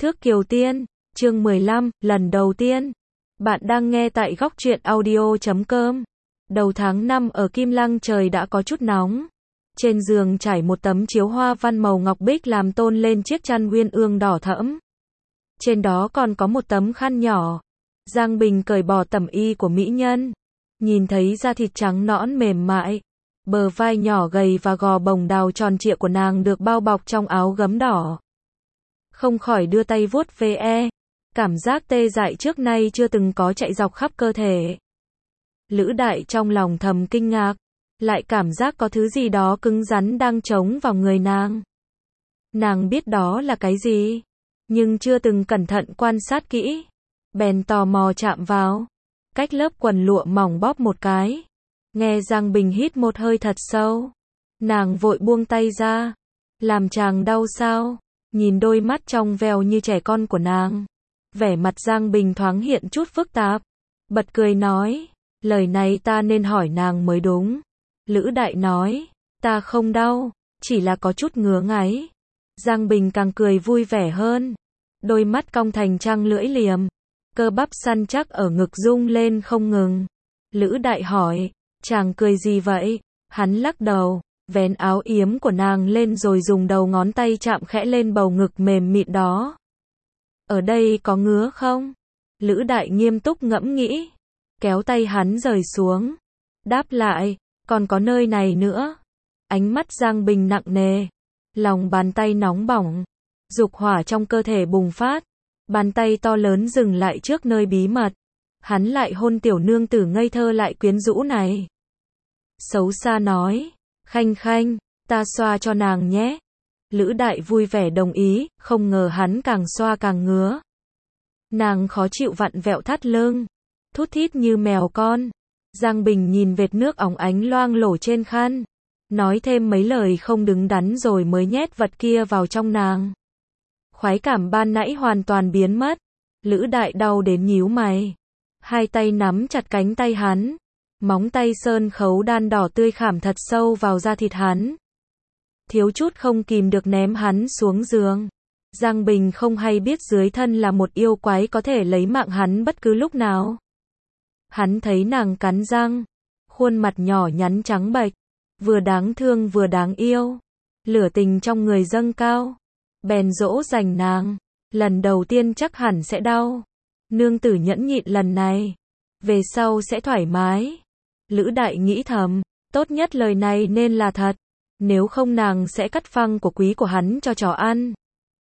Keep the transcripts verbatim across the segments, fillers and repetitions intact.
Thước Kiều Tiên, chương mười lăm, lần đầu tiên. Bạn đang nghe tại góc truyện audio chấm com. Đầu tháng năm ở Kim Lăng trời đã có chút nóng. Trên giường trải một tấm chiếu hoa văn màu ngọc bích làm tôn lên chiếc chăn uyên ương đỏ thẫm. Trên đó còn có một tấm khăn nhỏ. Giang Bình cởi bỏ tẩm y của mỹ nhân. Nhìn thấy da thịt trắng nõn mềm mại. Bờ vai nhỏ gầy và gò bồng đào tròn trịa của nàng được bao bọc trong áo gấm đỏ. Không khỏi đưa tay vuốt ve, cảm giác tê dại trước nay chưa từng có chạy dọc khắp cơ thể. Lữ Đại trong lòng thầm kinh ngạc, lại cảm giác có thứ gì đó cứng rắn đang chống vào người nàng. Nàng biết đó là cái gì, nhưng chưa từng cẩn thận quan sát kỹ, bèn tò mò chạm vào, cách lớp quần lụa mỏng bóp một cái. Nghe Giang Bình hít một hơi thật sâu, nàng vội buông tay ra. Làm chàng đau sao? Nhìn đôi mắt trong veo như trẻ con của nàng, vẻ mặt Giang Bình thoáng hiện chút phức tạp, bật cười nói, lời này ta nên hỏi nàng mới đúng. Lữ Đại nói, ta không đau, chỉ là có chút ngứa ngáy. Giang Bình càng cười vui vẻ hơn, đôi mắt cong thành trăng lưỡi liềm, cơ bắp săn chắc ở ngực rung lên không ngừng. Lữ Đại hỏi, chàng cười gì vậy? Hắn lắc đầu, vén áo yếm của nàng lên rồi dùng đầu ngón tay chạm khẽ lên bầu ngực mềm mịn đó. Ở đây có ngứa không? Lữ Đại nghiêm túc ngẫm nghĩ, kéo tay hắn rời xuống, đáp lại, còn có nơi này nữa. Ánh mắt Giang Bình nặng nề, lòng bàn tay nóng bỏng, dục hỏa trong cơ thể bùng phát, bàn tay to lớn dừng lại trước nơi bí mật. Hắn lại hôn tiểu nương tử ngây thơ lại quyến rũ này. Xấu xa nói, Khanh Khanh, ta xoa cho nàng nhé. Lữ Đại vui vẻ đồng ý, không ngờ hắn càng xoa càng ngứa. Nàng khó chịu vặn vẹo thắt lưng, thút thít như mèo con. Giang Bình nhìn vệt nước óng ánh loang lổ trên khăn, nói thêm mấy lời không đứng đắn rồi mới nhét vật kia vào trong nàng. Khoái cảm ban nãy hoàn toàn biến mất. Lữ Đại đau đến nhíu mày, hai tay nắm chặt cánh tay hắn. Móng tay sơn khấu đan đỏ tươi khảm thật sâu vào da thịt hắn. Thiếu chút không kìm được ném hắn xuống giường. Giang Bình không hay biết dưới thân là một yêu quái có thể lấy mạng hắn bất cứ lúc nào. Hắn thấy nàng cắn răng, khuôn mặt nhỏ nhắn trắng bệch, vừa đáng thương vừa đáng yêu. Lửa tình trong người dâng cao, bèn dỗ dành nàng, lần đầu tiên chắc hẳn sẽ đau. Nương tử nhẫn nhịn lần này, về sau sẽ thoải mái. Lữ Đại nghĩ thầm, tốt nhất lời này nên là thật, nếu không nàng sẽ cắt phăng của quý của hắn cho chó ăn.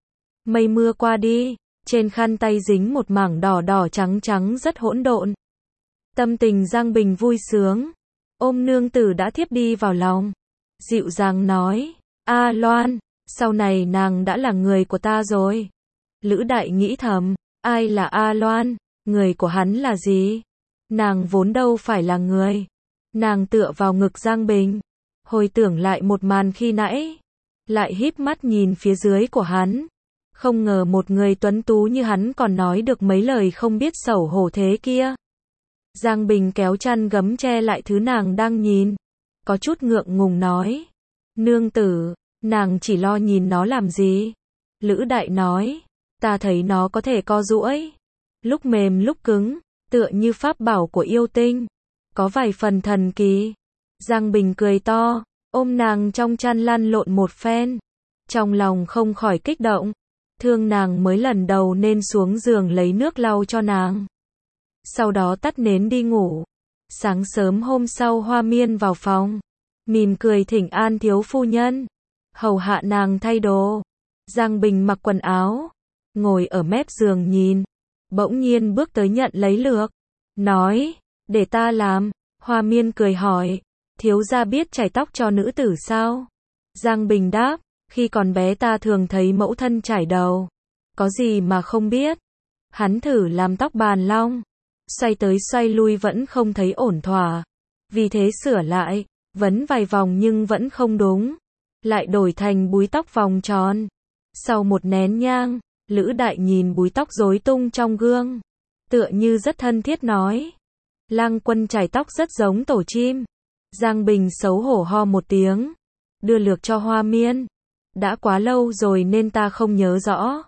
Mây mưa qua đi, trên khăn tay dính một mảng đỏ đỏ trắng trắng rất hỗn độn. Tâm tình Giang Bình vui sướng, ôm nương tử đã thiếp đi vào lòng, dịu dàng nói, A Loan, sau này nàng đã là người của ta rồi. Lữ Đại nghĩ thầm, ai là A Loan, người của hắn là gì? Nàng vốn đâu phải là người. Nàng tựa vào ngực Giang Bình, hồi tưởng lại một màn khi nãy, lại híp mắt nhìn phía dưới của hắn. Không ngờ một người tuấn tú như hắn còn nói được mấy lời không biết xấu hổ thế kia. Giang Bình kéo chăn gấm che lại thứ nàng đang nhìn, có chút ngượng ngùng nói, nương tử, nàng chỉ lo nhìn nó làm gì? Lữ Đại nói, ta thấy nó có thể co duỗi, lúc mềm lúc cứng, tựa như pháp bảo của yêu tinh, có vài phần thần kỳ. Giang Bình cười to, ôm nàng trong chăn lăn lộn một phen, trong lòng không khỏi kích động, thương nàng mới lần đầu nên xuống giường lấy nước lau cho nàng. Sau đó tắt nến đi ngủ. Sáng sớm hôm sau Hoa Miên vào phòng, mỉm cười thỉnh an thiếu phu nhân, hầu hạ nàng thay đồ. Giang Bình mặc quần áo, ngồi ở mép giường nhìn, bỗng nhiên bước tới nhận lấy lược, nói, để ta làm. Hoa Miên cười hỏi, thiếu gia biết chải tóc cho nữ tử sao? Giang Bình đáp, khi còn bé ta thường thấy mẫu thân chải đầu, có gì mà không biết. Hắn thử làm tóc bàn long, xoay tới xoay lui vẫn không thấy ổn thỏa, vì thế sửa lại, vấn vài vòng nhưng vẫn không đúng, lại đổi thành búi tóc vòng tròn. Sau một nén nhang, Lữ Đại nhìn búi tóc rối tung trong gương, tựa như rất thân thiết nói, Lang Quân chải tóc rất giống tổ chim. Giang Bình xấu hổ ho một tiếng, đưa lược cho Hoa Miên, đã quá lâu rồi nên ta không nhớ rõ.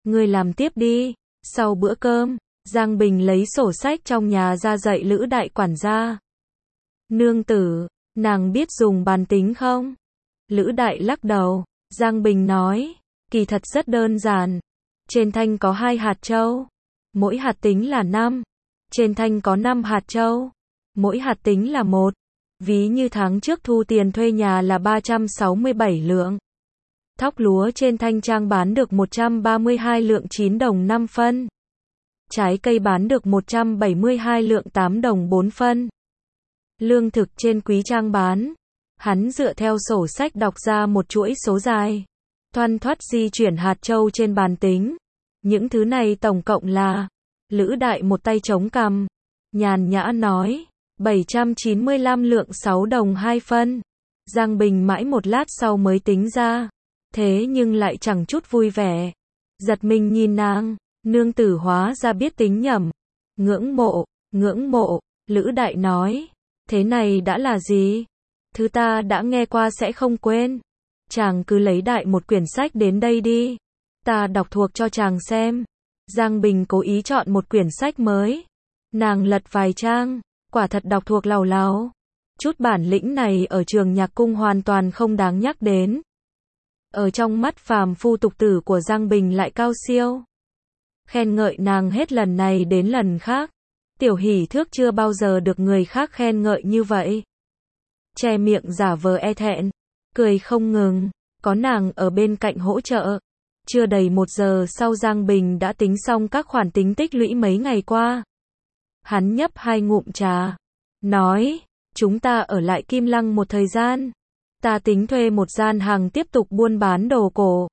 Ngươi làm tiếp đi. Sau bữa cơm, Giang Bình lấy sổ sách trong nhà ra dạy Lữ Đại quản gia. Nương tử, nàng biết dùng bàn tính không? Lữ Đại lắc đầu. Giang Bình nói, kỳ thật rất đơn giản. Trên thanh có hai hạt châu. Mỗi hạt tính là năm. Trên thanh có năm hạt châu. Mỗi hạt tính là một. Ví như tháng trước thu tiền thuê nhà là ba trăm sáu mươi bảy lượng. Thóc lúa trên thanh trang bán được một trăm ba mươi hai lượng chín đồng năm phân. Trái cây bán được một trăm bảy mươi hai lượng tám đồng bốn phân. Lương thực trên quý trang bán. Hắn dựa theo sổ sách đọc ra một chuỗi số dài. Thoăn thoắt di chuyển hạt châu trên bàn tính. Những thứ này tổng cộng là. Lữ Đại một tay chống cằm. Nhàn nhã nói. bảy trăm chín mươi lăm lượng sáu đồng hai phân. Giang Bình mãi một lát sau mới tính ra. Thế nhưng lại chẳng chút vui vẻ. Giật mình nhìn nàng. Nương tử hóa ra biết tính nhẩm. Ngưỡng mộ, ngưỡng mộ. Lữ Đại nói. Thế này đã là gì? Thứ ta đã nghe qua sẽ không quên. Chàng cứ lấy đại một quyển sách đến đây đi. Ta đọc thuộc cho chàng xem. Giang Bình cố ý chọn một quyển sách mới. Nàng lật vài trang. Quả thật đọc thuộc làu láo. Chút bản lĩnh này ở trường nhạc cung hoàn toàn không đáng nhắc đến. Ở trong mắt phàm phu tục tử của Giang Bình lại cao siêu. Khen ngợi nàng hết lần này đến lần khác. Tiểu Hỷ Thước chưa bao giờ được người khác khen ngợi như vậy. Che miệng giả vờ e thẹn. Cười không ngừng. Có nàng ở bên cạnh hỗ trợ. Chưa đầy một giờ sau Giang Bình đã tính xong các khoản tính tích lũy mấy ngày qua. Hắn nhấp hai ngụm trà. Nói, chúng ta ở lại Kim Lăng một thời gian. Ta tính thuê một gian hàng tiếp tục buôn bán đồ cổ.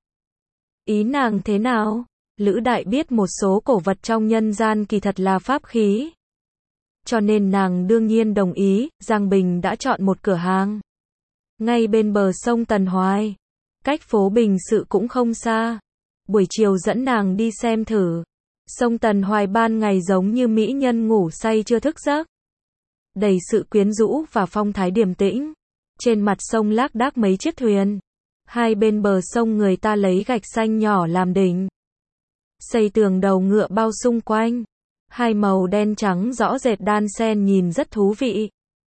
Ý nàng thế nào? Lữ Đại biết một số cổ vật trong nhân gian kỳ thật là pháp khí. Cho nên nàng đương nhiên đồng ý, Giang Bình đã chọn một cửa hàng. Ngay bên bờ sông Tần Hoài. Cách phố Bình Sự cũng không xa. Buổi chiều dẫn nàng đi xem thử. Sông Tần Hoài ban ngày giống như mỹ nhân ngủ say chưa thức giấc. Đầy sự quyến rũ và phong thái điềm tĩnh. Trên mặt sông lác đác mấy chiếc thuyền. Hai bên bờ sông người ta lấy gạch xanh nhỏ làm đỉnh. Xây tường đầu ngựa bao xung quanh. Hai màu đen trắng rõ rệt đan xen nhìn rất thú vị.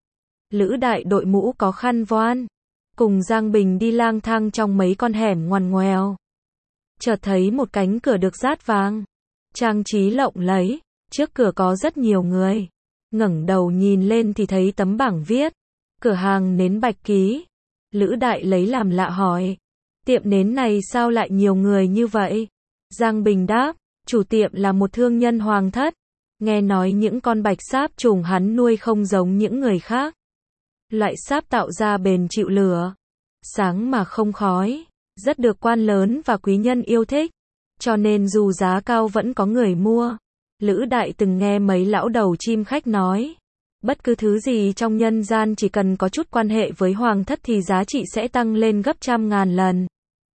Lữ Đại đội mũ có khăn voan. Cùng Giang Bình đi lang thang trong mấy con hẻm ngoằn ngoèo. Chợt thấy một cánh cửa được dát vàng. Trang trí lộng lẫy. Trước cửa có rất nhiều người. Ngẩng đầu nhìn lên thì thấy tấm bảng viết. Cửa hàng nến Bạch Ký. Lữ Đại lấy làm lạ hỏi. Tiệm nến này sao lại nhiều người như vậy? Giang Bình đáp. Chủ tiệm là một thương nhân hoàng thất. Nghe nói những con bạch sáp trùng hắn nuôi không giống những người khác. Loại sáp tạo ra bền chịu lửa. Sáng mà không khói. Rất được quan lớn và quý nhân yêu thích. Cho nên dù giá cao vẫn có người mua. Lữ Đại từng nghe mấy lão đầu chim khách nói. Bất cứ thứ gì trong nhân gian chỉ cần có chút quan hệ với hoàng thất thì giá trị sẽ tăng lên gấp trăm ngàn lần.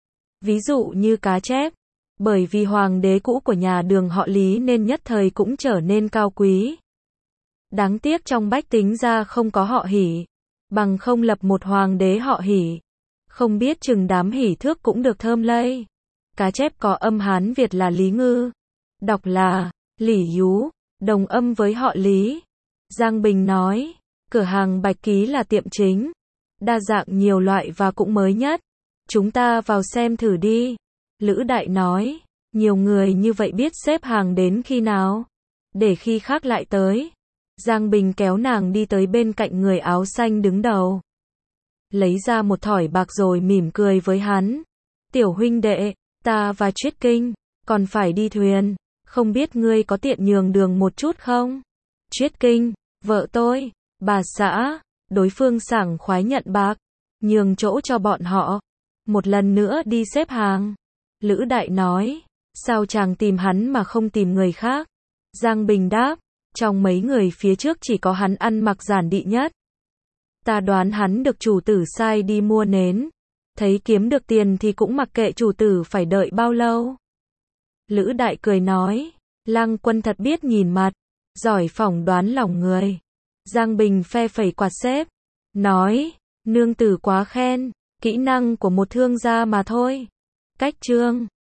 Ví dụ như cá chép. Bởi vì hoàng đế cũ của nhà Đường họ Lý nên nhất thời cũng trở nên cao quý. Đáng tiếc trong bách tính ra không có họ Hỷ. Bằng không lập một hoàng đế họ Hỷ. Không biết chừng đám Hỷ Thước cũng được thơm lây. Cá chép có âm Hán Việt là Lý Ngư. Đọc là Lỷ Dú, đồng âm với họ Lý. Giang Bình nói, cửa hàng Bạch Ký là tiệm chính. Đa dạng nhiều loại và cũng mới nhất. Chúng ta vào xem thử đi. Lữ Đại nói, nhiều người như vậy biết xếp hàng đến khi nào? Để khi khác lại tới. Giang Bình kéo nàng đi tới bên cạnh người áo xanh đứng đầu. Lấy ra một thỏi bạc rồi mỉm cười với hắn. Tiểu huynh đệ, ta và Triết Kinh, còn phải đi thuyền. Không biết ngươi có tiện nhường đường một chút không? Triết Kinh, vợ tôi, bà xã, đối phương sảng khoái nhận bạc. Nhường chỗ cho bọn họ. Một lần nữa đi xếp hàng. Lữ Đại nói, sao chàng tìm hắn mà không tìm người khác? Giang Bình đáp, trong mấy người phía trước chỉ có hắn ăn mặc giản dị nhất. Ta đoán hắn được chủ tử sai đi mua nến. Thấy kiếm được tiền thì cũng mặc kệ chủ tử phải đợi bao lâu. Lữ Đại cười nói, Lăng Quân thật biết nhìn mặt, giỏi phỏng đoán lòng người. Giang Bình phe phẩy quạt xếp, nói, nương tử quá khen, kỹ năng của một thương gia mà thôi. Cách chương